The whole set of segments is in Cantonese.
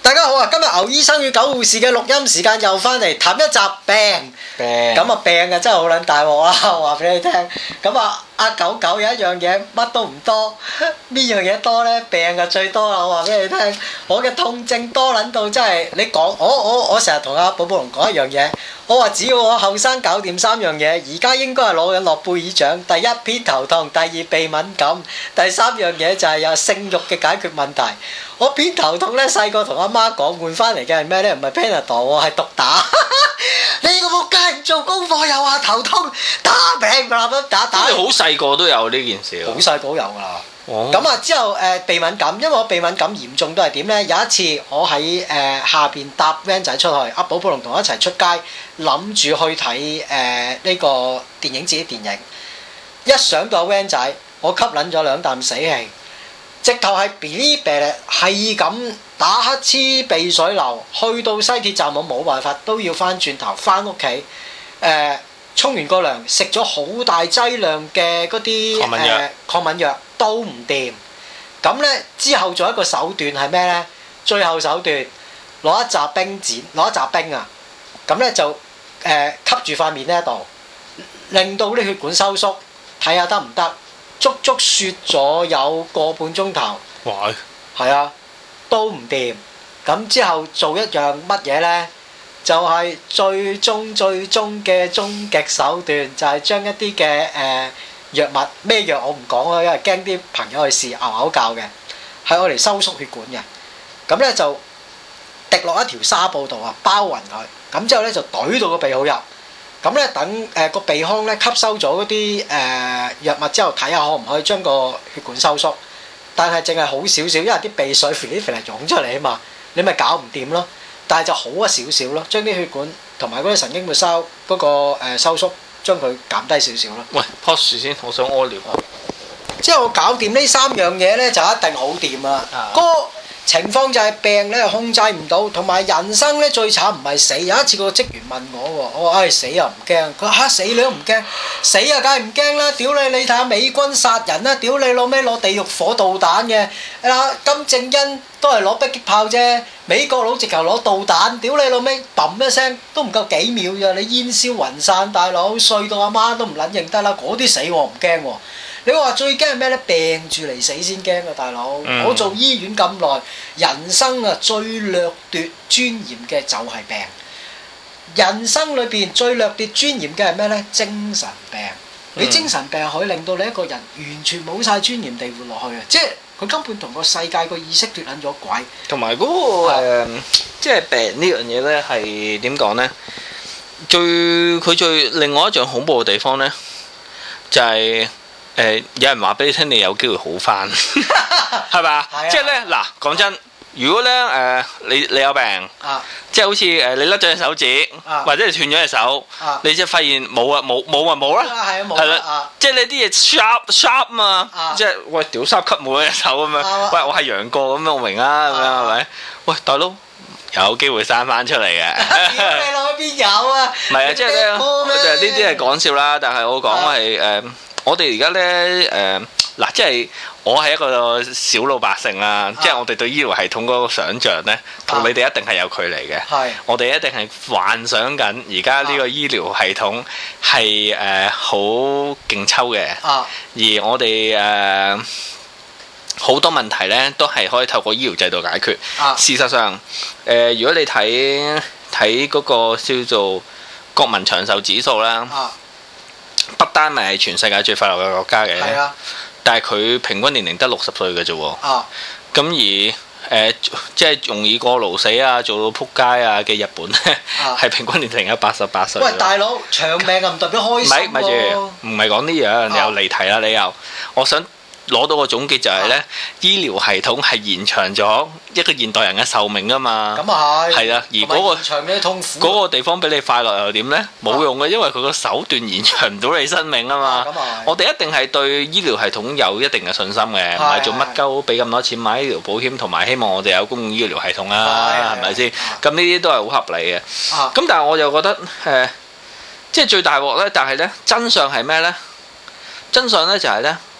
大家好啊！今日牛醫生與狗護士嘅錄音時間又翻嚟談一集病，咁啊病啊真係好撚大鑊啊！話俾你聽，咁啊阿狗狗有一樣嘢乜都唔多，邊樣嘢多呢？病啊最多啦！我話俾你聽，我嘅痛症多撚到真係你講，我成日同阿寶寶龍講一樣嘢，我話只要我後生搞掂3樣嘢，而家應該係攞緊諾貝爾獎。第一偏頭痛，第二鼻敏感，第三樣嘢就係有性慾嘅解決問題。我偏頭痛咧，細個同阿媽講換翻嚟嘅係咩咧？唔係 Panadol 喎，係毒打。你個仆街唔做功課又話頭痛，打病啦咁打。 你好細個都有呢件事喎。 好細個都有㗎啦。 哦。 咁啊之後鼻敏感，因為我鼻敏感嚴重到係點咧？有一次我喺下邊搭 van 仔出去，阿寶寶龍同我一齊出街，諗住去睇呢個電影節啲電影。一上到 van 仔，我吸撚咗2啖死氣。直頭係嗶哩嗶哩，係咁打乞嗤鼻水流，去到西鐵站我冇辦法都要翻轉頭翻屋企。沖完個涼，食咗好大劑量嘅嗰啲抗敏藥都唔掂。咁呢，之後做一個手段係咩呢？最後手段攞一紮冰剪，攞一紮冰啊！咁呢就吸住塊面呢一度，令到啲血管收縮，睇下得唔得？足足雪咗有個半鐘頭， 哇！ 係啊，都唔掂。咁之後做一樣乜嘢呢？就係最終嘅終極手段，就係將一啲嘅藥物，咩藥我唔講啦，因為驚啲朋友去試牛口教嘅，係我嚟收縮血管嘅。咁呢就滴落一條紗布度啊，包勻佢。咁之後呢就懟到個鼻好入。咁咧等個鼻腔咧吸收咗嗰啲藥物之後，睇下可唔可以將個血管收縮，但係淨係好少少，因為啲鼻水肥嚟湧出嚟啊嘛，你咪搞唔掂咯。但係就好一少少咯，將啲血管同埋嗰啲神經末梢嗰個收縮，將佢減低少少咯。 喂 pause 先，我想屙尿。 之後我搞掂呢3樣嘢咧，就一定好掂啦。情況就係病咧控制唔到，同埋人生咧最慘唔係死。有一次個職員問我喎，我話死又唔驚，佢話嚇死你都唔驚，死啊梗係唔驚啦！屌你睇下美軍殺人啦，屌你攞咩攞地獄火導彈嘅，金正恩都係攞迫擊炮啫，美國佬直頭攞導彈，屌你老味砰一聲都唔夠幾秒咋，你煙消雲散，大佬衰到阿媽都唔撚認得啦，嗰啲死我唔驚喎。你話最驚係咩咧？病住嚟死先驚啊，大佬！我做醫院咁耐，人生啊最掠奪尊嚴嘅就係病。人生裏邊最掠奪尊嚴嘅係咩咧？精神病。你精神病可以令到你一個人完全冇晒尊嚴地活落去啊！即係佢根本同個世界個意識脫撚咗軌。 同埋嗰個即係病呢樣嘢咧，係點講咧？佢最另外一樣恐怖嘅地方咧，就係。有人話俾你聽，你有機會好翻，係咪？即係咧嗱，講真，如果咧你有病，即係好似你甩咗隻手指，或者你斷咗隻手，你就發現冇啊冇啦，係啦，即係你啲嘢 sharp 嘛，即係喂屌3級冇咗隻手咁樣，喂我係楊過咁樣，我明啊咁樣係咪？喂大佬有機會生翻出嚟嘅， 你攞邊有啊？ 唔係啊，即係咧，呢啲係講笑啦，但係我講係我哋而家咧嗱，即係我係一個小老百姓啦，即係我哋對醫療系統嗰個想像咧，同你哋一定係有距離嘅。我哋一定係幻想緊而家呢個醫療系統係好勁抽嘅，而我哋好多問題咧都係可以透過醫療制度解決。事實上，如果你睇嗰個叫做國民長壽指數啦。不丹咪係全世界最快樂嘅國家嘅，但係佢平均年齡得60歲嘅啫喎。咁而即係容易過勞死啊，做到撲街啊嘅日本咧，係平均年齡有88歲。 喂，大佬長命啊，唔代表開心喎。 咪住，唔係講呢樣，你又離題啦，你又，我想。攞到個總結就係咧，醫療系統係延長咗一個現代人嘅壽命啊嘛。咁啊係。係啊，而嗰個地方俾你快樂又點咧？冇用嘅，因為佢個手段延長唔到你生命啊嘛。我哋一定係對醫療系統有一定嘅信心嘅，唔係做乜鳩俾咁多錢買醫療保險，同埋希望我哋有公共醫療系統啊，係咪先？咁呢啲都係好合理嘅。咁但係我就覺得即係最大鑊咧，但係咧真相係咩咧？真相咧就係咧。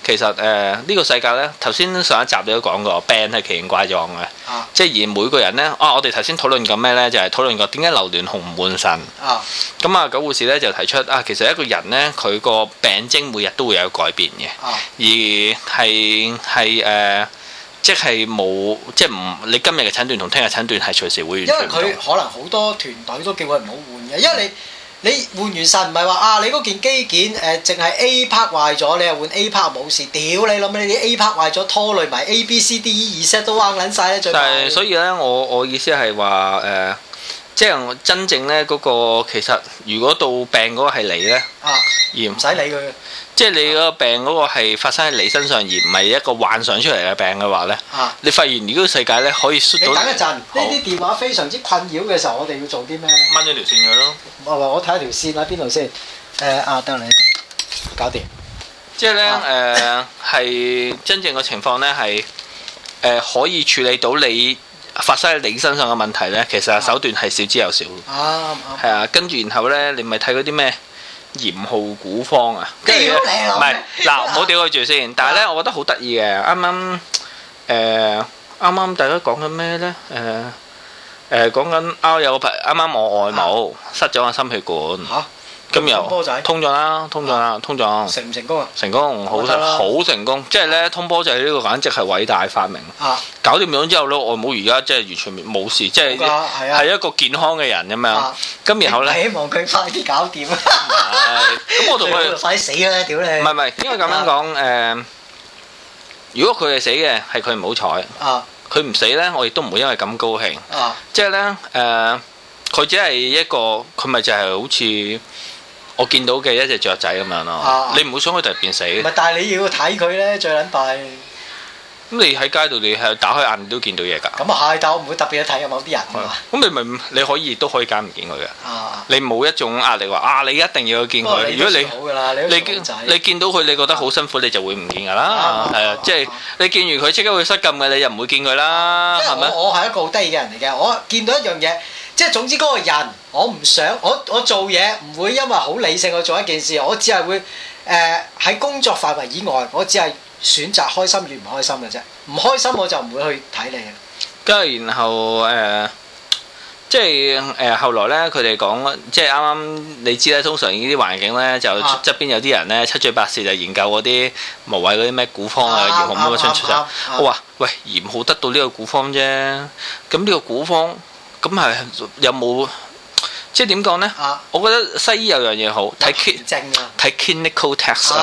其實呢個世界咧，頭先上一集你都講過，病係奇形怪狀嘅，即係而每個人咧，我哋頭先討論過咩咧？就係討論過點解流連紅唔換腎。咁啊，九護士咧就提出其實一個人咧，佢個病徵每日都會有改變嘅，而係即係冇，即係唔你今日嘅診斷同聽日診斷係隨時會完全唔同。 因為佢可能好多團隊都叫佢唔好換嘅，因為你換完腎唔係話你嗰件機件淨係 A part 壞咗，你又換 A part 冇事，屌你諗你啲 A part 壞咗拖累埋 A B C D E 2 set 都彎撚晒咧，最但係所以咧，我意思係話即係真正咧嗰個其實，如果到病嗰個係你咧，而唔使理佢。 即係你嗰個病嗰個係發生喺你身上，而唔係一個幻想出嚟嘅病嘅話咧，你發現呢個世界咧可以縮到。 你等一陣，呢啲電話非常之困擾嘅時候，我哋要做啲咩咧？ 掹咗條線佢咯。 我睇下條線喺邊度先。得你搞掂。 即係咧係真正嘅情況咧係可以處理到你發生喺你身上嘅問題咧，其實手段係少之又少。係啊，跟住然後咧，你咪睇嗰啲咩？鹽號古方啊，跟住唔係嗱，唔好屌佢住先。但係咧，我覺得好得意嘅，啱啱大家講緊咩咧？講緊有個啱啱我外母塞咗個心血管，咁又通咗啦，通咗。 成唔成功啊？ 成功，好成功。即係咧，通波仔呢個簡直係偉大發明。搞掂咗之後咧，外母而家即係完全冇事，即係係一個健康嘅人咁樣。咁然後咧， 希望佢快啲搞掂。 咁我同佢快啲死啦！屌你！唔係，應該咁樣講如果佢係死嘅，係佢唔好彩。佢唔死咧，我亦都唔會因為咁高興。即係咧佢只係一個，佢咪就係好似我見到嘅一隻雀仔咁樣咯。你唔會想佢突然變死。唔係， 但係你要睇佢咧，最撚弊。 咁你喺街度，你係打開眼都見到嘢㗎。 咁啊係，但我唔會特別去睇有某啲人。 咁你可以都可以揀唔見佢嘅。你冇一種壓力話你一定要去見佢。如果你見到佢，你覺得好辛苦，你就會唔見㗎啦。係啊，即係你見完佢即刻會失禁嘅，你又唔會見佢啦。係咪？ 我係一個好得意嘅人嚟嘅，我見到一樣嘢，即係總之嗰個人，我唔想我做嘢唔會因為好理性去做一件事，我只係會喺工作範圍以外，我只係選擇開心與唔開心嘅啫，唔開心我就唔會去睇你嘅。 跟住然後即係後來咧，佢哋講即係啱啱你知咧，通常呢啲環境咧就側邊有啲人咧七嘴八舌就研究嗰啲無謂嗰啲咩古方啊、鹽號乜出嚟。我話喂，鹽號得到呢個古方啫，咁呢個古方咁係有冇即係點講咧？我覺得西醫有樣嘢好睇 clinical test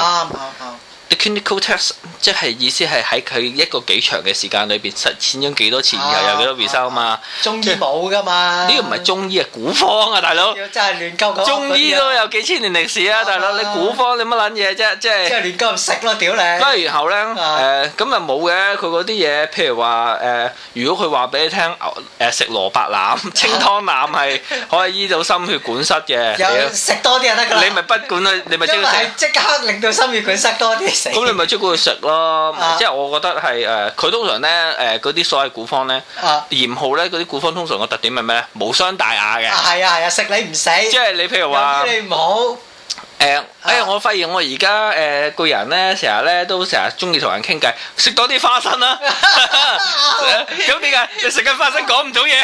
clinical test 即係意思係喺佢一個幾長嘅時間裏邊實踐咗幾多次，然後有幾多 result 啊嘛。 中醫冇噶嘛？ 呢個唔係中醫啊，古方啊，大佬。 真係亂鳩講。 中醫都有幾千年歷史啊，大佬。你古方你乜撚嘢啫？即係亂鳩食咯，屌你！ 跟住然後咧咁啊冇嘅，佢嗰啲嘢，譬如話如果佢話俾你聽食蘿蔔腩、清湯腩係可以醫到心血管塞嘅， 有食多啲就得㗎啦。 你咪不管佢，你咪即刻食。 即刻令到心血管塞多啲。 咁你咪即管去食咯，即係我覺得係佢通常咧嗰啲所謂古方咧，鹽號咧嗰啲古方通常個特點係咩咧？無傷大雅嘅。係啊，食你唔死。即係你譬如話，你唔好。我發現我而家個人咧，成日咧都成日中意同人傾偈，食多啲花生啦。咁點解你食緊花生講唔到嘢？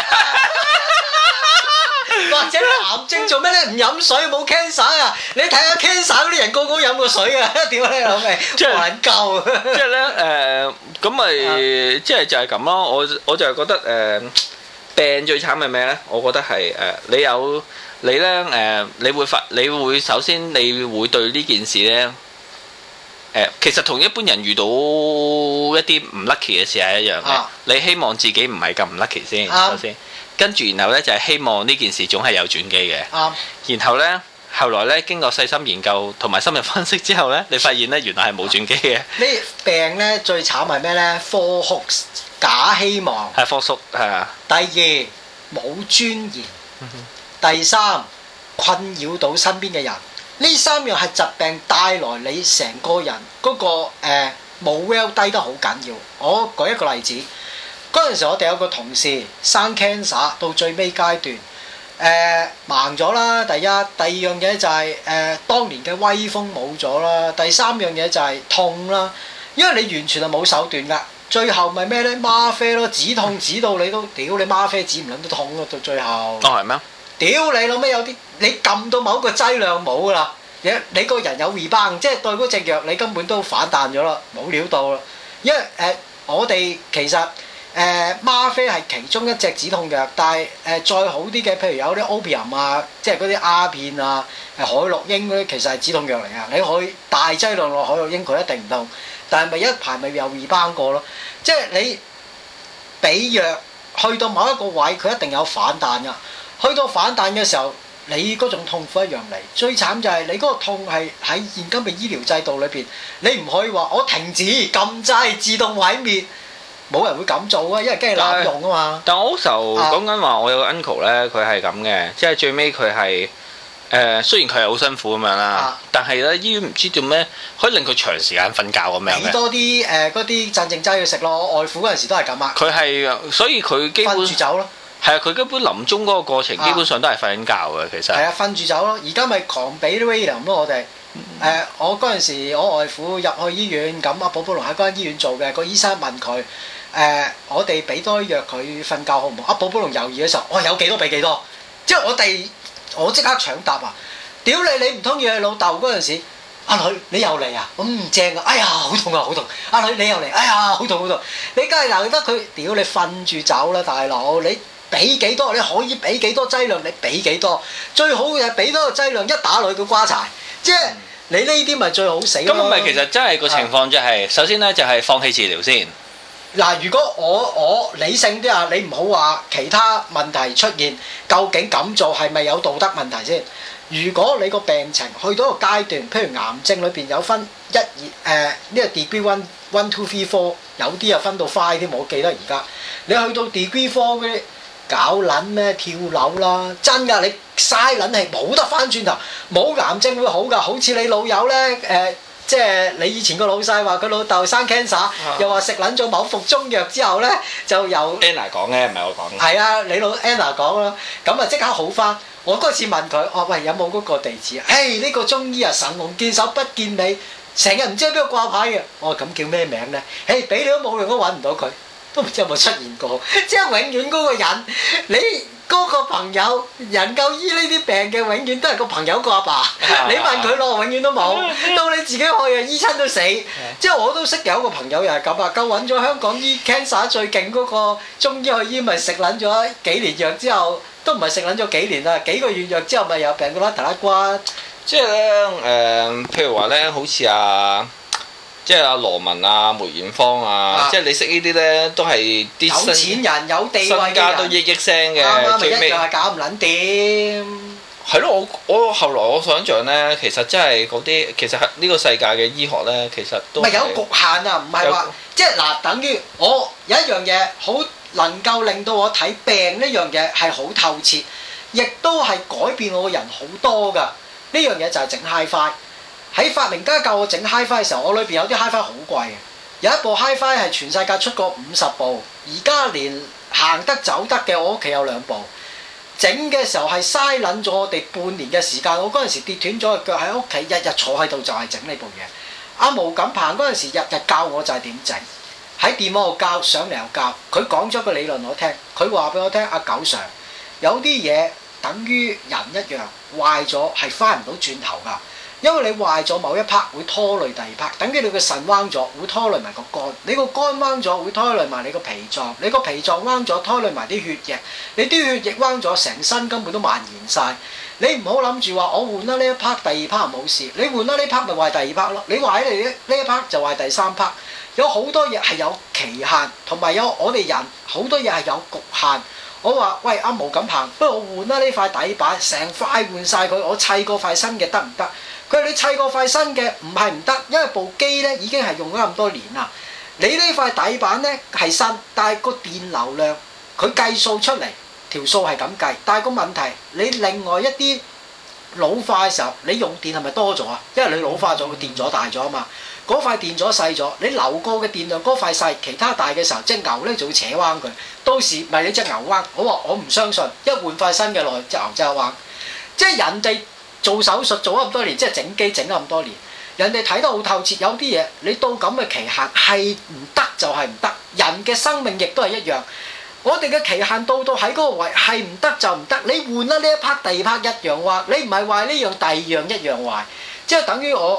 或者癌症做咩咧？唔飲水冇 cancer 啊！你睇下 cancer 嗰啲人個個飲過水啊！屌你老味，還夠。即係咧咁咪即係就係咁咯。我就係覺得病最慘係咩咧？我覺得係你會首先你會對呢件事咧其實同一般人遇到一啲唔 lucky 嘅事係一樣嘅。你希望自己唔係咁唔 lucky 先，首先。跟住然後咧就係希望呢件事總係有轉機嘅。然後咧後來咧經過細心研究同埋深入分析之後咧，你發現咧原來係冇轉機嘅。呢病咧最慘係咩咧？科學假希望。係科叔係啊。 第二冇尊嚴。第三困擾到身邊嘅人。呢三樣係疾病帶來你成個人嗰個冇 well 低得好緊要。我舉一個例子。嗰陣時我哋有個同事生 cancer 到最尾階段， 盲咗啦，第一，第二樣嘢就係當年嘅威風冇咗啦，第三樣嘢就係痛啦，因為你完全係冇手段㗎，最後咪咩咧嗎啡咯，止痛止到你都屌你嗎啡止唔撚都痛咯，到最後。 哦係咩？ 屌你老味有啲你撳到某個劑量冇㗎啦，你個人有 rebound，即係對嗰隻藥你根本都反彈咗啦，冇料到啦，因為我哋其實。嗎啡係其中一隻止痛藥，但係再好啲嘅，譬如有啲 opium 啊，即係嗰啲鴉片啊，海洛因嗰啲，其實係止痛藥嚟㗎。你可以大劑量落海洛因，佢一定唔痛，但係咪一排咪又 rebound 過咯？即係你俾藥去到某一個位，佢一定有反彈㗎。去到反彈嘅時候，你嗰種痛苦一樣嚟。最慘就係你嗰個痛係喺現今嘅醫療制度裏邊，你唔可以話我停止禁制自動毀滅。冇人會咁做啊，因為驚你濫用啊嘛。 但我嗰時候講緊話，我有個 uncle 咧，佢係咁嘅，即係最尾佢係雖然佢係好辛苦咁樣啦，但係咧醫院唔知做咩可以令佢長時間瞓覺咁樣嘅。俾多啲嗰啲鎮靜劑去食咯，我外父嗰陣時都係咁啊。 佢係所以佢基本瞓住走咯。 係啊，佢根本臨終嗰個過程基本上都係瞓緊覺嘅，其實。係啊，瞓住走咯。而家咪狂俾啲 Valium 咯，我哋。我嗰陣時我外父入去醫院，咁阿寶寶龍喺嗰間醫院做嘅，個醫生問佢。我哋俾多啲藥佢瞓覺好唔好？寶寶龍猶豫嘅時候，我有幾多俾幾多，即係我即刻搶答啊！屌你唔通要你老豆嗰陣時，阿女你又嚟啊？正啊！哎呀好痛啊好痛！阿女你又嚟，哎呀好痛好痛！你梗係留得佢，屌你瞓住走啦大佬！你俾幾多？你可以俾幾多劑量？你俾幾多？最好嘅係俾多個劑量，一打落去佢瓜柴，即係你呢啲咪最好死咯！ 咁咪其實真係個情況就係，首先咧就係放棄治療先。 嗱，如果我理性啲啊，你唔好話其他問題出現，究竟咁做係咪有道德問題先？如果你個病情去到一個階段，譬如癌症裏邊有分1、2呢個 degree 1 2 3 4，有啲啊分到 5添，我記得而家。你去到 degree 4嗰啲搞撚咩跳樓啦，真㗎，你嘥撚氣冇得翻轉頭，冇癌症會好㗎，好似你老友咧即係你以前個老細話佢老豆生 cancer，又話食撚咗某服中藥之後咧，就由 Anna 講嘅，唔係我講嘅。 係啊，你老 Anna 講咯，咁啊即刻好翻。我嗰次問佢，喂有冇嗰個地址啊？呢個中醫啊神龍見首不見尾，成日唔知喺邊度掛牌嘅。我話咁叫咩名咧？俾你都冇用都揾唔到佢，都唔知有冇出現過。即係永遠嗰個人，你嗰個朋友人夠醫呢啲病嘅，永遠都係個朋友個阿爸。你問佢攞，永遠都冇。到你自己去啊，醫親都死。即係我都識有一個朋友又係咁啊，夠揾咗香港醫 cancer 最勁嗰個中醫去醫，咪食撚咗幾年藥之後，都唔係食撚咗幾年啦，幾個月藥之後咪有病個甩頭甩骨。 即係咧譬如話咧，好似即係阿羅文啊、梅艷芳啊，即係你識呢啲咧，都係啲有錢人、有地位嘅人， 身家都億億聲嘅。 啱咪一樣係搞唔撚掂。 係咯，我後來我想象咧，其實真係嗰啲，其實呢個世界嘅醫學咧，其實都唔係有局限啊，唔係話即係嗱，等於我有一樣嘢好能夠令到我睇病呢樣嘢係好透徹，亦都係改變我個人好多㗎。呢樣嘢就係整 Hi-Fi。喺發明家教我整 Hi-Fi 嘅時候，我裏邊有啲 Hi-Fi 好貴嘅，有一部 Hi-Fi 係全世界出過50部，而家連行得走得嘅我屋企有2部。整嘅時候係嘥撚咗我哋半年嘅時間，我嗰陣時跌斷咗個腳喺屋企，日日坐喺度就係整呢部嘢。阿毛錦鵬嗰陣時日日教我就係點整，喺電話度教，上嚟又教。佢講咗個理論我聽，佢話俾我聽，阿九 Sir 有啲嘢等於人一樣，壞咗係翻唔到轉頭㗎。因為你壞咗某一 part 會拖累第二 part，等於你個腎彎咗會拖累埋個肝，你個肝彎咗會拖累埋你個脾臟，你個脾臟彎咗拖累埋啲血液，你啲血液彎咗成身根本都蔓延晒。你唔好諗住話我換啦呢一 part，第二 part 冇事，你換啦呢 part 咪壞第二 part 咯，你壞你呢一 part 就壞第三 part。有好多嘢係有期限，同埋有我哋人好多嘢係有局限。我話喂阿毛錦鵬，不如我換啦呢塊底板，成塊換晒佢，我砌過塊新嘅得唔得？佢話你砌過塊新嘅唔係唔得，因為部機咧已經係用咗咁多年啦。你呢塊底板咧係新，但係個電流量佢計數出嚟條數係咁計，但係個問題你另外一啲老化嘅時候，你用電係咪多咗啊？因為你老化咗，個電阻大咗啊嘛。嗰塊電阻細咗，你流過嘅電量嗰塊細，其他大嘅時候，隻牛咧就會扯彎佢。到時咪你隻牛彎。我話我唔相信，一換塊新嘅落去，隻牛真係彎。即係人哋做手術做咗咁多年，即係整機整咗咁多年，人哋睇得好透徹。有啲嘢你到咁嘅期限係唔得就係唔得。人嘅生命亦都係一樣。我哋嘅期限到喺嗰個位係唔得就唔得。你換啦呢一 part 第二 part 一樣壞，你唔係壞呢樣第二樣一樣壞，即係等於我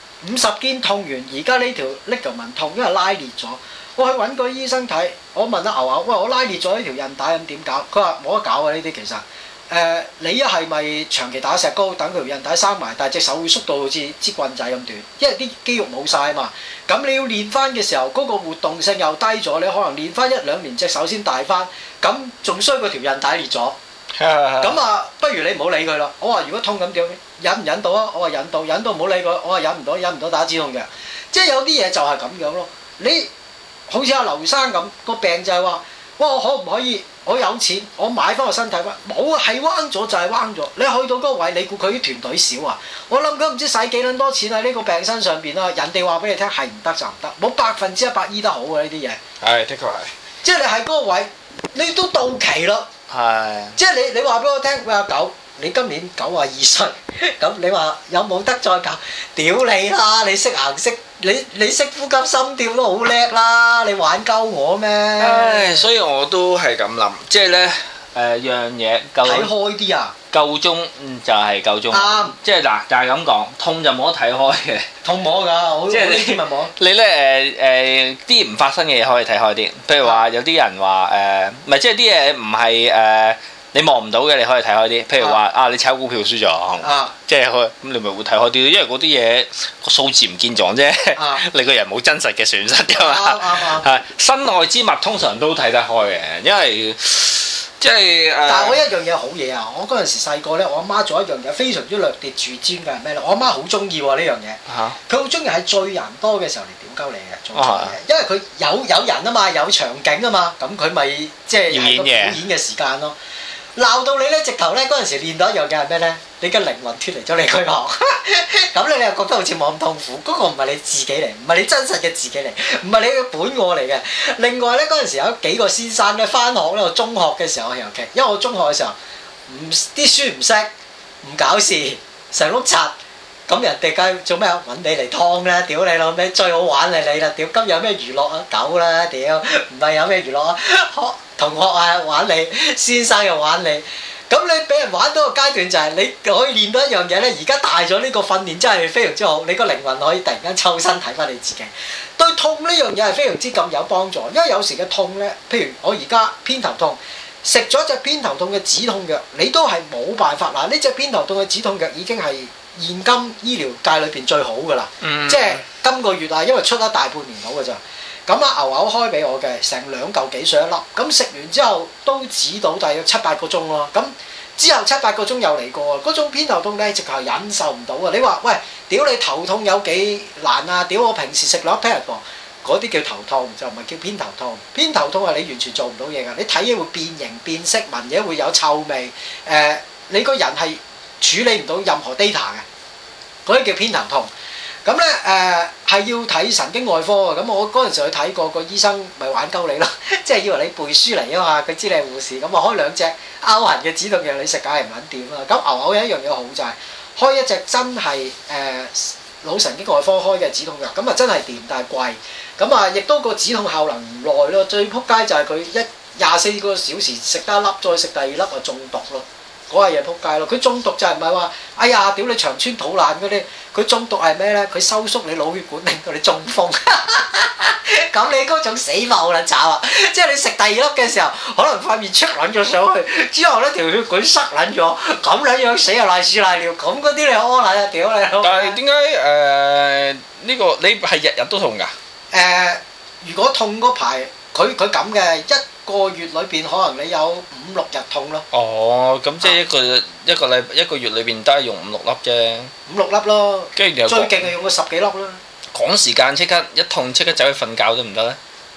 50肩痛完，而家呢條 ligament 痛，因為拉裂咗。我去揾個醫生睇，我問阿牛牛，喂，我拉裂咗呢條韌帶咁點搞？佢話冇得搞啊！呢啲其實你一係咪長期打石膏，等佢條韌帶生埋，但係隻手會縮到好似支棍仔咁短，因為啲肌肉冇晒啊嘛。咁你要練翻嘅時候，嗰個活動性又低咗，你可能練翻1-2年隻手先大翻，咁仲衰過條韌帶裂咗。咁啊，不如你唔好理佢啦。我話如果痛咁點？忍唔忍到啊？我話忍到，忍到唔好理佢。我話忍唔到打止痛藥。即係有啲嘢就係咁樣咯。你好似阿劉生咁個病就係話，哇！我可唔可以？我有錢，我買翻個身體翻。冇啊，係彎咗就係彎咗。你去到嗰個位，你估佢啲團隊少啊？我諗佢唔知使幾撚多錢喺呢個病身上邊啦。人哋話俾你聽係唔得就唔得，冇100%醫得好嘅呢啲嘢。 係，的確係。 即係你喺嗰個位，你都到期咯。係。即係你話俾我聽，喂阿狗，你今年92歲，咁你話有冇得再搞？屌你啦！你識行識，你識呼吸心跳都好叻啦！你玩鳩我咩？ 唉，所以我都係咁諗，即係咧樣嘢睇開啲啊！ 夠鐘就係夠鐘，即係嗱，就係咁講，痛就冇得睇開嘅， 痛摸㗎，即係你咪摸。 你咧啲唔發生嘅嘢可以睇開啲，譬如話有啲人話唔係即係啲嘢唔係你望唔到嘅，你可以睇開啲。譬如話你炒股票輸咗，即係咁你咪會睇開啲，因為嗰啲嘢個數字唔見咗啫，你個人冇真實嘅損失㗎嘛。係身外之物通常都睇得開嘅，因為。即係但係我一樣嘢好嘢啊！我嗰陣時細個咧，我阿媽做一樣嘢非常之掠奪住尖嘅係咩咧？我阿媽好中意喎呢樣嘢，佢好中意喺最人多嘅時候嚟屌鳩你嘅做嘢，因為佢有人啊嘛，有場景啊嘛，咁佢咪即係係個表演嘅時間咯。鬧到你咧，直頭咧嗰陣時練到一樣嘢係咩咧？你嘅靈魂脫離咗你軀殼，咁你又覺得好似冇咁痛苦。嗰個唔係你自己嚟，唔係你真實嘅自己嚟，唔係你嘅本我嚟嘅。另外咧嗰陣時有幾個先生咧返學咧，我中學嘅時候尤其，因為我中學嘅時候啲書唔識，唔搞事，成碌柒。咁人哋梗係做咩啊？揾你嚟劏啦！屌你老味，最好玩係你啦！屌今日有咩娛樂啊？狗啦！屌唔係有咩娛樂啊？同學啊玩你，先生又玩你。咁你俾人玩到個階段就係你可以練到一樣嘢咧。而家大咗呢個訓練真係非常之好，你個靈魂可以突然間抽身睇翻你自己。對痛呢樣嘢係非常之咁有幫助，因為有時嘅痛咧，譬如我而家偏頭痛，食咗隻偏頭痛嘅止痛藥，你都係冇辦法。嗱，呢隻偏頭痛嘅止痛藥已經係現今醫療界裏邊最好㗎啦，即係今個月啊，因為出咗大半年到㗎咋。咁啊牛牛開俾我嘅，成2嚿幾水一粒，咁食完之後都止到大約7-8個鐘咯。咁之後7-8個鐘又嚟過，嗰種偏頭痛咧直頭忍受唔到啊！你話喂，屌你頭痛有幾難啊？屌我平時食兩 Panadol，嗰啲叫頭痛，就唔係叫偏頭痛。偏頭痛係你完全做唔到嘢㗎，你睇嘢會變形變色，聞嘢會有臭味，你個人係處理唔到任何 data 嘅，嗰啲叫偏頭痛。咁咧係要睇神經外科嘅，咁我嗰陣時去睇過個醫生，咪玩鳩你咯，即係以為你背書嚟啊嘛，佢知你係護士，咁啊開2隻拗痕嘅止痛藥你食，梗係唔撚掂啦。咁牛牛有一樣嘢好就係開一隻真係腦神經外科開嘅止痛藥，咁啊真係掂，但係貴，咁啊亦都個止痛效能唔耐咯。最撲街就係佢24個小時食得一粒，再食第2粒啊中毒咯。嗰下嘢撲街咯！佢中毒就係唔係話，哎呀屌你腸穿肚爛嗰啲，佢中毒係咩咧？佢收縮你腦血管，令到你中風。咁你嗰種死亡啦慘啊！即係你食第2粒嘅時候，可能塊面出撚咗上去，之後咧條血管塞撚咗，咁撚樣死又賴屎賴尿，咁嗰啲你屙撚啊屌你！ 但係點解呢個你係日日都痛㗎？ 如果痛嗰排，佢咁嘅1個月裏邊，可能你有5-6日痛咯。 哦，咁即係一個月裏邊都係用5-6粒啫。 5-6粒咯。跟住最勁係用過10幾粒啦。 趕時間即刻一痛即刻走去瞓覺都唔得咧？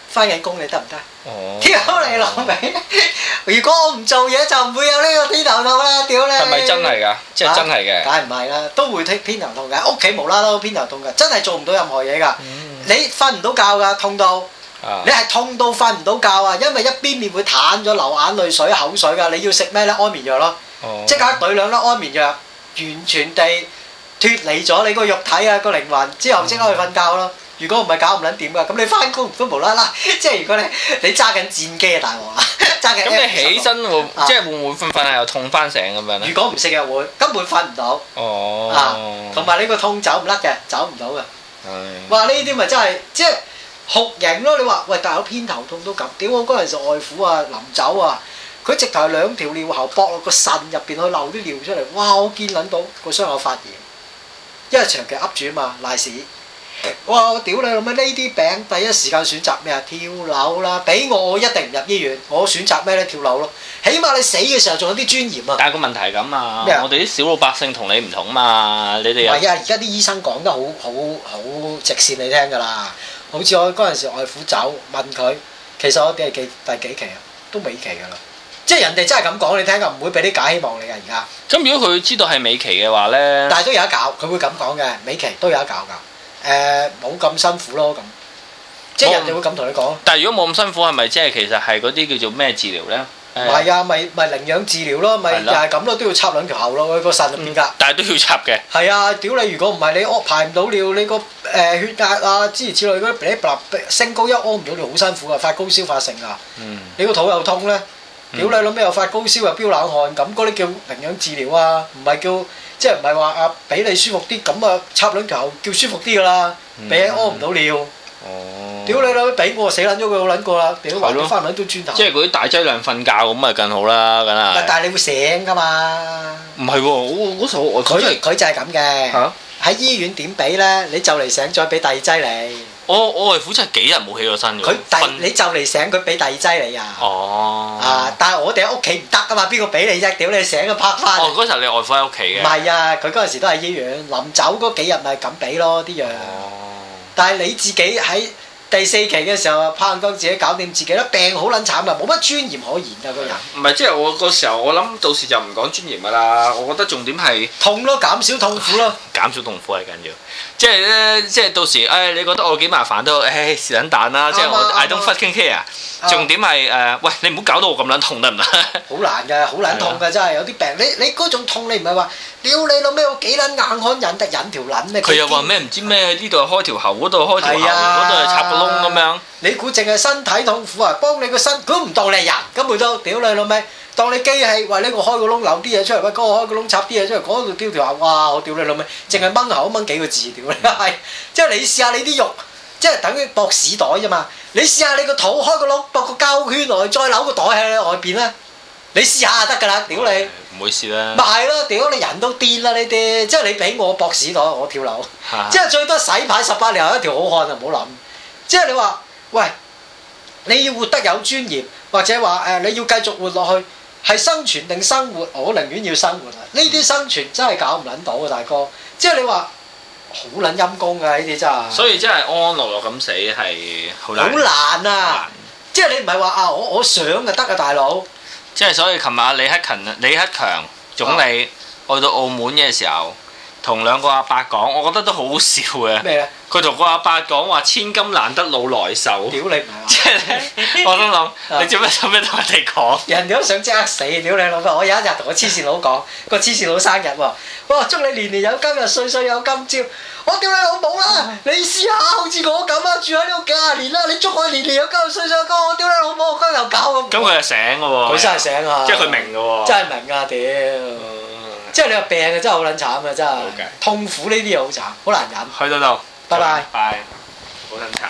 翻緊工你得唔得？ 哦， 屌你老味！如果我唔做嘢就唔會有呢個偏頭痛啦，屌你！ 係咪真係㗎？即係真係嘅。 梗係唔係啦，都會偏頭痛嘅，屋企無啦啦都偏頭痛嘅，真係做唔到任何嘢㗎。你瞓唔到覺㗎，痛到。你係痛到瞓唔到覺啊！因為一邊面會癱咗，流眼淚水、口水㗎。你要食咩咧？安眠藥咯，即刻懟2粒安眠藥，完全地脫離咗你個肉體啊個靈魂，之後即刻去瞓覺咯。如果唔係搞唔撚掂㗎，咁你翻工都無啦啦，即係如果你揸緊戰機啊大鑊啊，揸緊。 咁你起身會即係會唔會瞓下又痛翻醒咁樣咧？ 如果唔食藥會，根本瞓唔到。同埋你個痛走唔甩嘅，走唔到嘅。哇！呢啲咪真係即係。酷刑咯！你話喂，大佬偏頭痛都咁，屌我嗰陣時外父啊臨走啊，佢直頭係2條尿喉駁落個腎入邊去漏啲尿出嚟，哇！我見撚到個傷口發炎，因為長期噏住啊嘛，賴屎！哇！我屌你老味呢啲病，第一時間選擇咩啊？跳樓啦！俾我一定唔入醫院，我選擇咩咧？跳樓咯！起碼你死嘅時候仲有啲尊嚴啊！ 但係個問題係咁啊，我哋啲小老百姓同你唔同嘛，你哋唔係啊！而家啲醫生講得好直線你聽㗎啦。好似我嗰陣時外父走問佢，其實我哋係第幾期啊？都尾期㗎啦，即係人哋真係咁講你聽㗎，唔會俾啲假希望你㗎而家。 咁如果佢知道係尾期嘅話咧， 但係都有得搞，佢會咁講嘅，尾期都有得搞㗎。冇咁辛苦咯，咁即係人哋會咁同你講。 但係如果冇咁辛苦，係咪即係其實係嗰啲叫做咩治療咧？ 唔係啊，咪寧養治療咯，咪又係咁咯，都要插2條喉落去個腎入邊㗎。 但係都要插嘅。係啊，屌你！如果唔係你排唔到尿，你個血壓啊諸如此類嗰啲升高，一屙唔到尿好辛苦啊，發高燒發成啊。你個肚又痛咧，屌你諗咩又發高燒又飆冷汗，咁嗰啲叫寧養治療啊，唔係叫即係唔係話啊俾你舒服啲，咁啊插2條喉叫舒服啲㗎啦，俾你屙唔到尿。屌你老，俾我死撚咗佢好撚過啦！屌還咗翻撚都磚頭。 即係嗰啲大劑量瞓覺咁咪更好啦，梗係。 但係你會醒㗎嘛？ 唔係喎，我嗰時候佢就係咁嘅。喺醫院點俾咧？你就嚟醒再俾第2劑你。 我外父真係幾日冇起過身㗎。 你就嚟醒佢俾第2劑你啊！但係我哋喺屋企唔得㗎嘛，邊個俾你啫？屌你醒咗拍翻。 嗰時候你外父喺屋企嘅。 唔係啊，佢嗰陣時都係醫院，臨走嗰幾日咪咁俾咯啲藥。但係你自己喺第4期嘅時候，拍硬檔自己搞掂自己啦，病好撚慘㗎，冇乜尊嚴可言㗎個人。 唔係，即係我嗰時候，我諗到時就唔講尊嚴㗎啦。我覺得重點係痛咯，減少痛苦咯。 減少痛苦係緊要。即係咧，即係到時，你覺得我幾麻煩都，是撚蛋啦。即係我 I don't fucking care。重點係喂，你唔好搞到我咁撚痛得唔得？ 好難㗎，好撚痛㗎真係，有啲病你嗰種痛你唔係話屌你老咩我幾撚硬漢忍得忍條撚咩？ 佢又話咩唔知咩呢度開條喉，嗰度開條喉，嗰度係插個窿咁樣。 你估淨係身體痛苦啊？幫你個身，佢都唔當你係人，根本都屌你老味，當你機器，喂呢個開個窿扭啲嘢出嚟，喂嗰個開個窿插啲嘢出嚟，嗰度丟條喉，哇我屌你老味，淨係掹喉掹幾個字，屌你係，即係你試下你啲肉。即係等於駁屎袋啫嘛！你試下你個肚開個窿，駁個膠圈落去，再扭個袋喺外邊啦！你試下就得㗎啦！屌你！ 唔會試啦！ 咪係咯！屌你人都癲啦！呢啲即係你俾我駁屎袋，我跳樓。即係最多洗牌18年後一條好漢就唔好諗。即係你話喂，你要活得有尊嚴，或者話你要繼續活落去，係生存定生活？我寧願要生活啊！呢啲生存真係搞唔撚到啊，大哥！即係你話。好撚陰功㗎呢啲真係，所以真係安安樂樂咁死係好難。 好難啊！即係你唔係話啊，我想就得啊，大佬。 即係所以琴日李克強總理去到澳門嘅時候，同2個阿伯講，我覺得都好好笑嘅。咩咧？佢同個阿伯講話千金難得老來瘦。屌你唔係話！即係我都諗，你做咩同人哋講？人哋都想即刻死，屌你老母！我有一日同個黐線佬講，個黐線佬生日喎，哇！祝你年年有今日，歲歲有今朝。我屌你老母啦！你試下好似我咁啊，住喺呢度幾廿年啦，你祝我年年有今日，歲歲有今朝，我屌你老母，我今日又搞咁。咁佢係醒嘅喎。佢真係醒啊！即係佢明嘅喎。真係明啊！屌！即係你話病啊，真係好撚慘啊！真係。痛苦呢啲嘢好慘，好難忍。去到度。拜拜。拜。好撚慘。